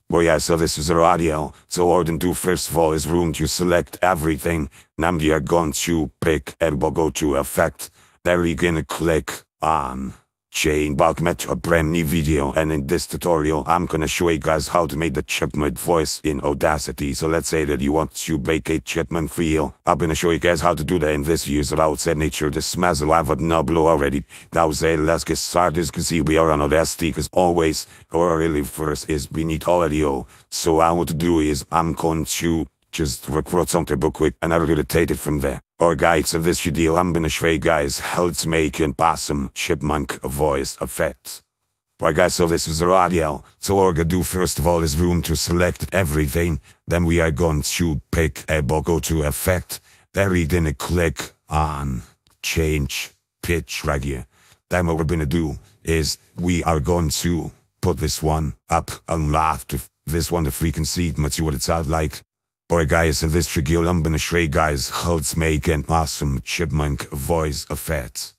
Well, yeah, so this is our audio. So all you do first of all is room to select everything. Now we are going to pick and we'll go to effect. Then we're gonna click on chain bulk metro brand new video, and in this tutorial I'm gonna show you guys how to make the Chipmunk voice in Audacity. So let's say that you want to make a Chipmunk feel. I'm gonna show you guys how to do that in this use without saying nature this smells alive but no blue already. Now say let's get started. As you can see we are on Audacity as always. Or really first is we need audio. So what I want to do is I'm going to just record something real quick and I'll take it from there. Or guys, in this video I'm gonna show you guys how to make an awesome Chipmunk voice effect. Right guys, so this is our audio. So all we're gonna do first of all is room to select everything. Then we are going to pick and we'll go to effect. Then we're gonna click on change pitch right here. Then what we're gonna do is we are going to put this one up on left. This one the frequency, let's see what it sounds like. Alright guys, in this video I'm gonna show you guys how to make an awesome Chipmunk voice effect.